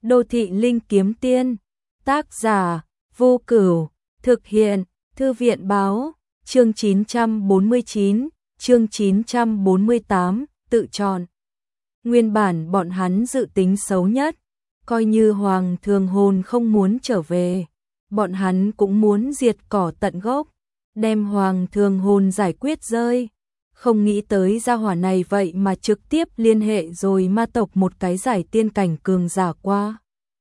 Đô thị linh kiếm tiên, tác giả, Vô Cửu, thực hiện, Thư viện báo, chương 949, chương 948, tự chọn. Nguyên bản bọn hắn dự tính xấu nhất, coi như Hoàng Thường Hồn không muốn trở về, bọn hắn cũng muốn diệt cỏ tận gốc, đem Hoàng Thường Hồn giải quyết rơi. Không nghĩ tới gia hỏa này vậy mà trực tiếp liên hệ rồi ma tộc một cái giải tiên cảnh cường giả qua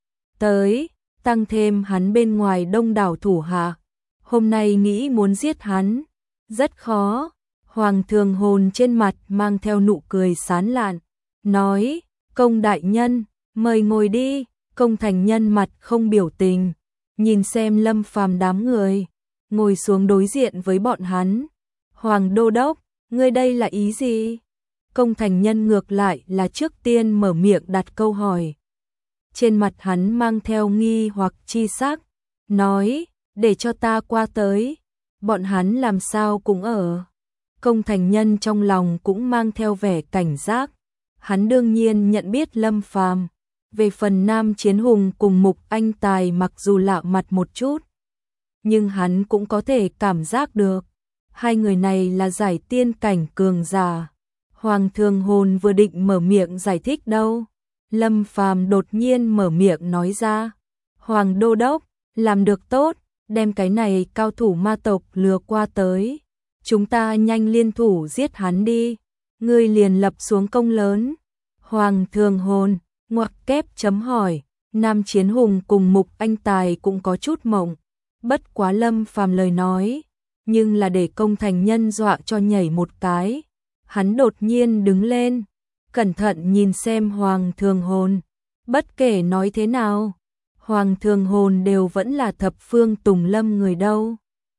tới, tăng thêm hắn bên ngoài đông đảo thủ hạ, hôm nay nghĩ muốn giết hắn, rất khó. Hoàng Thường Hồn trên mặt mang theo nụ cười sán lạn, nói, Công đại nhân, mời ngồi đi. Công thành nhân mặt không biểu tình, nhìn xem Lâm Phàm đám người, ngồi xuống đối diện với bọn hắn. Hoàng đô đốc, ngươi đây là ý gì? Công thành nhân ngược lại là trước tiên mở miệng đặt câu hỏi. Trên mặt hắn mang theo nghi hoặc chi sắc, nói, để cho ta qua tới, bọn hắn làm sao cũng ở. Công thành nhân trong lòng cũng mang theo vẻ cảnh giác, hắn đương nhiên nhận biết Lâm Phàm. Về phần Nam Chiến Hùng cùng Mục Anh Tài mặc dù lạ mặt một chút, nhưng hắn cũng có thể cảm giác được, hai người này là giải tiên cảnh cường giả. Hoàng Thường Hồn vừa định mở miệng giải thích đâu, Lâm Phàm đột nhiên mở miệng nói ra, Hoàng đô đốc, làm được tốt, đem cái này cao thủ ma tộc lừa qua tới, chúng ta nhanh liên thủ giết hắn đi, ngươi liền lập xuống công lớn. Hoàng Thường Hồn ngoặc kép chấm hỏi, Nam Chiến Hùng cùng Mục Anh Tài cũng có chút mộng, bất quá Lâm Phàm lời nói, nhưng là để công thành nhân dọa cho nhảy một cái. Hắn đột nhiên đứng lên, cẩn thận nhìn xem Hoàng Thường Hồn, bất kể nói thế nào, Hoàng Thường Hồn đều vẫn là thập phương Tùng Lâm người đâu.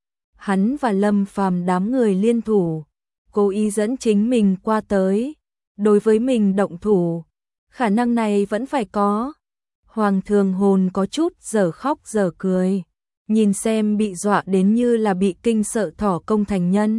Hắn và Lâm Phàm đám người liên thủ, cố ý dẫn chính mình qua tới, đối với mình động thủ, khả năng này vẫn phải có. Hoàng Thường Hồn có chút dở khóc dở cười, nhìn xem bị dọa đến như là bị kinh sợ thỏ công thành nhân.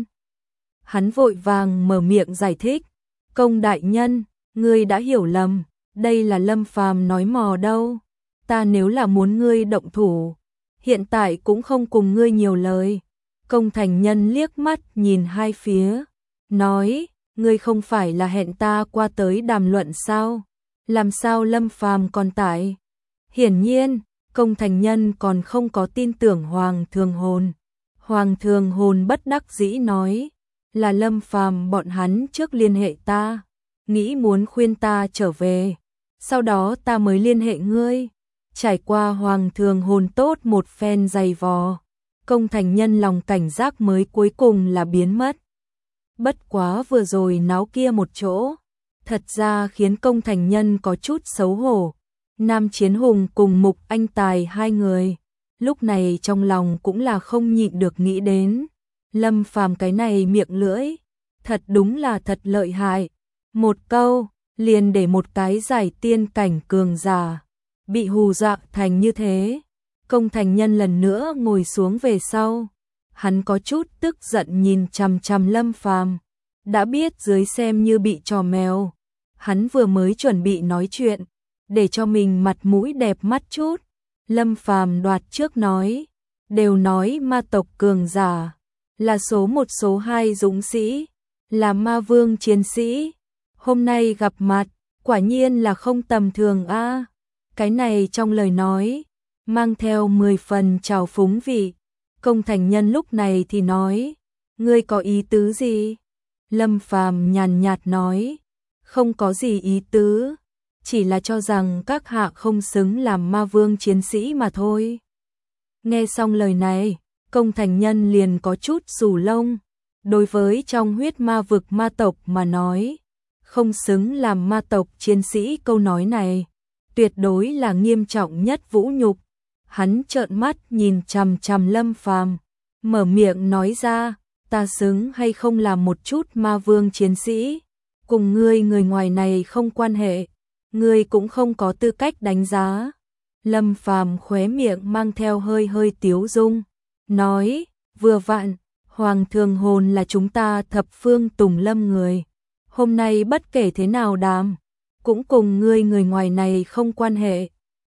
Hắn vội vàng mở miệng giải thích, Công đại nhân, ngươi đã hiểu lầm, đây là Lâm Phàm nói mò đâu, ta nếu là muốn ngươi động thủ, hiện tại cũng không cùng ngươi nhiều lời. Công thành nhân liếc mắt nhìn hai phía, nói, ngươi không phải là hẹn ta qua tới đàm luận sao? Làm sao Lâm Phàm còn tại? Hiển nhiên, công thành nhân còn không có tin tưởng Hoàng Thường Hồn. Hoàng Thường Hồn bất đắc dĩ nói, là Lâm Phàm bọn hắn trước liên hệ ta, nghĩ muốn khuyên ta trở về, sau đó ta mới liên hệ ngươi. Trải qua Hoàng Thường Hồn tốt một phen dày vò, công thành nhân lòng cảnh giác mới cuối cùng là biến mất. Bất quá vừa rồi náo kia một chỗ, thật ra khiến công thành nhân có chút xấu hổ. Nam Chiến Hùng cùng Mục Anh Tài hai người, lúc này trong lòng cũng là không nhịn được nghĩ đến, Lâm Phàm cái này miệng lưỡi, thật đúng là thật lợi hại. Một câu, liền để một cái giải tiên cảnh cường giả bị hù dọa thành như thế. Công thành nhân lần nữa ngồi xuống về sau, hắn có chút tức giận nhìn chằm chằm Lâm Phàm, đã biết dưới xem như bị trò mèo. Hắn vừa mới chuẩn bị nói chuyện, để cho mình mặt mũi đẹp mắt chút, Lâm Phàm đoạt trước nói, đều nói ma tộc cường giả là số một số hai dũng sĩ, là ma vương chiến sĩ, hôm nay gặp mặt, quả nhiên là không tầm thường a. Cái này trong lời nói mang theo 10 phần trào phúng vị. Công thành nhân lúc này thì nói, ngươi có ý tứ gì? Lâm Phàm nhàn nhạt nói, không có gì ý tứ, chỉ là cho rằng các hạ không xứng làm ma vương chiến sĩ mà thôi. Nghe xong lời này, công thành nhân liền có chút xù lông, đối với trong huyết ma vực ma tộc mà nói, không xứng làm ma tộc chiến sĩ câu nói này, tuyệt đối là nghiêm trọng nhất vũ nhục. Hắn trợn mắt nhìn chằm chằm Lâm Phàm, mở miệng nói ra, ta xứng hay không làm một chút ma vương chiến sĩ, cùng ngươi người ngoài này không quan hệ, ngươi cũng không có tư cách đánh giá. Lâm Phàm khóe miệng mang theo hơi hơi tiếu dung, nói, vừa vặn, Hoàng Thường Hồn là chúng ta thập phương Tùng Lâm người, hôm nay bất kể thế nào đàm, cũng cùng ngươi người ngoài này không quan hệ.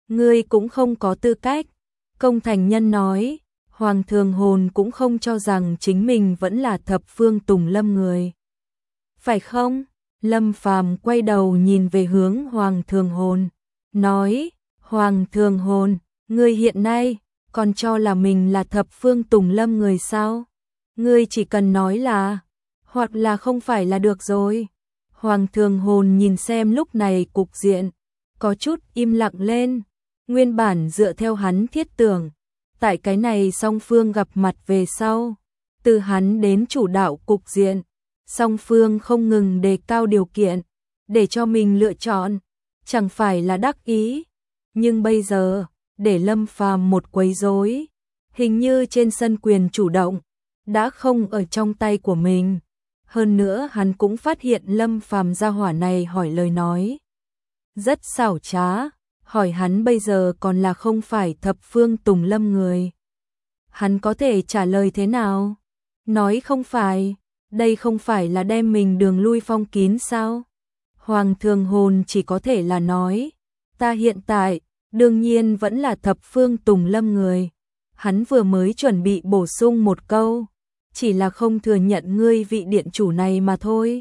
ngươi cũng không có tư cách. Công Thành Nhân nói, Hoàng Thường Hồn cũng không cho rằng chính mình vẫn là thập phương Tùng Lâm người. Phải không? Lâm Phàm quay đầu nhìn về hướng Hoàng Thường Hồn, nói, Hoàng Thường Hồn, ngươi hiện nay còn cho là mình là thập phương Tùng Lâm người sao? Ngươi chỉ cần nói là, hoặc là không phải là được rồi. Hoàng Thường Hồn nhìn xem lúc này cục diện, có chút im lặng lên. Nguyên bản dựa theo hắn thiết tưởng, tại cái này song phương gặp mặt về sau, từ hắn đến chủ đạo cục diện, song phương không ngừng đề cao điều kiện, để cho mình lựa chọn, chẳng phải là đắc ý. Nhưng bây giờ, để Lâm Phàm một quấy rối, hình như trên sân quyền chủ động, đã không ở trong tay của mình. Hơn nữa hắn cũng phát hiện Lâm Phàm gia hỏa này hỏi lời nói rất xảo trá, hỏi hắn bây giờ còn là không phải thập phương Tùng Lâm người. Hắn có thể trả lời thế nào? Nói không phải, đây không phải là đem mình đường lui phong kín sao? Hoàng Thường Hồn chỉ có thể là nói, ta hiện tại, đương nhiên vẫn là thập phương Tùng Lâm người. Hắn vừa mới chuẩn bị bổ sung một câu, chỉ là không thừa nhận ngươi vị điện chủ này mà thôi.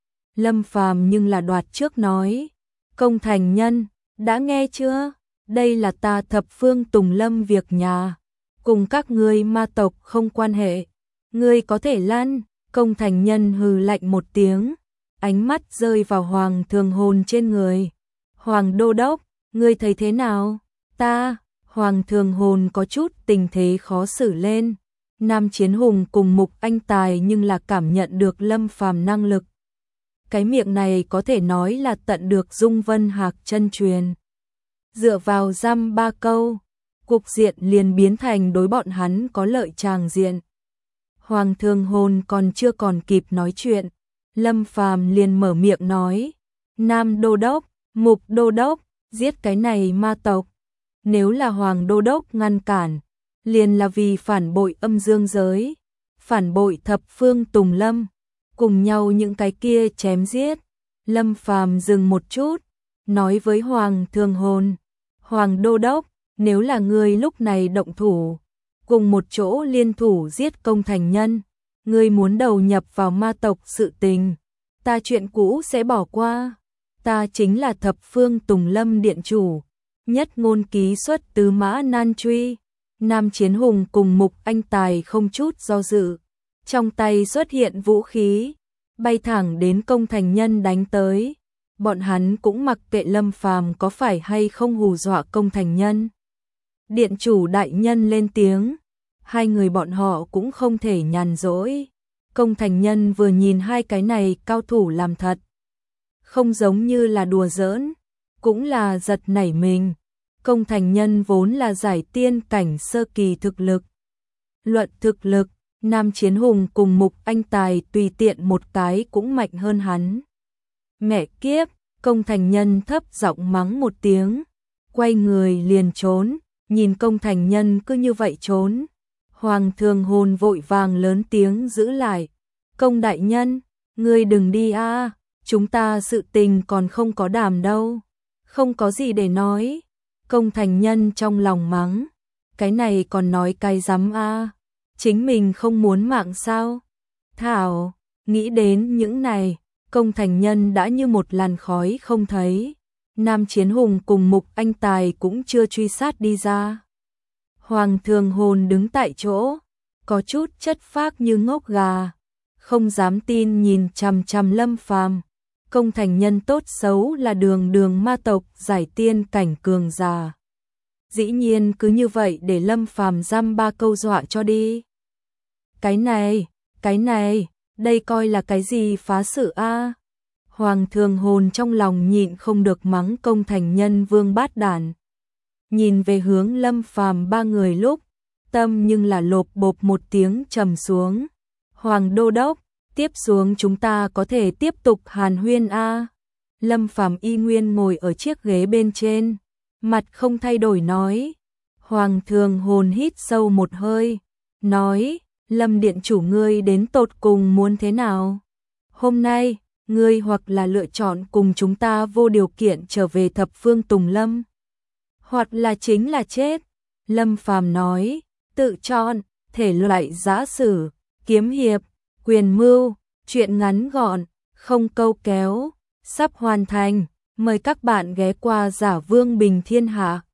Lâm Phàm nhưng là đoạt trước nói, Công Thành Nhân, đã nghe chưa? Đây là ta thập phương Tùng Lâm việc nhà, cùng các ngươi ma tộc không quan hệ. Ngươi có thể lăn. Công Thành Nhân hừ lạnh một tiếng, ánh mắt rơi vào Hoàng Thường Hồn trên người. Hoàng Đô Đốc, ngươi thấy thế nào? Ta, Hoàng Thường Hồn có chút tình thế khó xử lên. Nam Chiến Hùng cùng Mục Anh Tài nhưng là cảm nhận được Lâm Phàm năng lực. Cái miệng này có thể nói là tận được Dung Vân Hạc chân truyền. Dựa vào dăm ba câu, cục diện liền biến thành đối bọn hắn có lợi tràng diện. Hoàng Thường Hồn còn kịp nói chuyện, Lâm Phàm liền mở miệng nói, Nam Đô Đốc, Mục Đô Đốc, giết cái này ma tộc. Nếu là Hoàng Đô Đốc ngăn cản, liền là vì phản bội âm dương giới, phản bội thập phương Tùng Lâm, cùng nhau những cái kia chém giết. Lâm Phàm dừng một chút, nói với Hoàng Thường Hồn, Hoàng Đô Đốc, nếu là ngươi lúc này động thủ, cùng một chỗ liên thủ giết Công Thành Nhân, ngươi muốn đầu nhập vào ma tộc sự tình, ta chuyện cũ sẽ bỏ qua. Ta chính là thập phương Tùng Lâm điện chủ, nhất ngôn ký xuất tứ mã nan truy. Nam Chiến Hùng cùng Mục Anh Tài không chút do dự, trong tay xuất hiện vũ khí, bay thẳng đến Công Thành Nhân đánh tới. Bọn hắn cũng mặc kệ Lâm Phàm có phải hay không hù dọa Công Thành Nhân. Điện chủ đại nhân lên tiếng, hai người bọn họ cũng không thể nhàn rỗi. Công Thành Nhân vừa nhìn hai cái này cao thủ làm thật, không giống như là đùa giỡn, cũng là giật nảy mình. Công Thành Nhân vốn là giải tiên cảnh sơ kỳ thực lực. Luận thực lực, Nam Chiến Hùng cùng Mục Anh Tài tùy tiện một cái cũng mạnh hơn hắn. Mẹ kiếp, Công Thành Nhân thấp giọng mắng một tiếng, quay người liền trốn, nhìn Công Thành Nhân cứ như vậy trốn. Hoàng Thường Hồn vội vàng lớn tiếng giữ lại, Công đại nhân, ngươi đừng đi a, chúng ta sự tình còn không có đàm đâu, không có gì để nói. Công Thành Nhân trong lòng mắng, cái này còn nói cái rắm a, chính mình không muốn mạng sao? Thảo, nghĩ đến những này, Công Thành Nhân đã như một làn khói không thấy. Nam Chiến Hùng cùng Mục Anh Tài cũng chưa truy sát đi ra. Hoàng Thường Hồn đứng tại chỗ, có chút chất phác như ngốc gà, không dám tin nhìn chằm chằm Lâm Phàm. Công Thành Nhân tốt xấu là đường ma tộc giải tiên cảnh cường già, dĩ nhiên cứ như vậy để Lâm Phàm dăm ba câu dọa cho đi. Cái này, đây coi là cái gì phá sự a? Hoàng Thường Hồn trong lòng nhịn không được mắng Công Thành Nhân vương bát đản. Nhìn về hướng Lâm Phàm ba người lúc, tâm nhưng là lộp bộp một tiếng trầm xuống. Hoàng Đô Đốc, tiếp xuống chúng ta có thể tiếp tục hàn huyên a. Lâm Phàm y nguyên ngồi ở chiếc ghế bên trên, mặt không thay đổi nói. Hoàng Thường Hồn hít sâu một hơi, nói, Lâm điện chủ ngươi đến tột cùng muốn thế nào? Hôm nay, ngươi hoặc là lựa chọn cùng chúng ta vô điều kiện trở về thập phương Tùng Lâm, hoặc là chính là chết. Lâm Phàm nói, tự chọn, thể loại giã sử, kiếm hiệp, quyền mưu, truyện ngắn gọn, không câu kéo, sắp hoàn thành. Mời các bạn ghé qua Giả Vương Bình Thiên Hạ.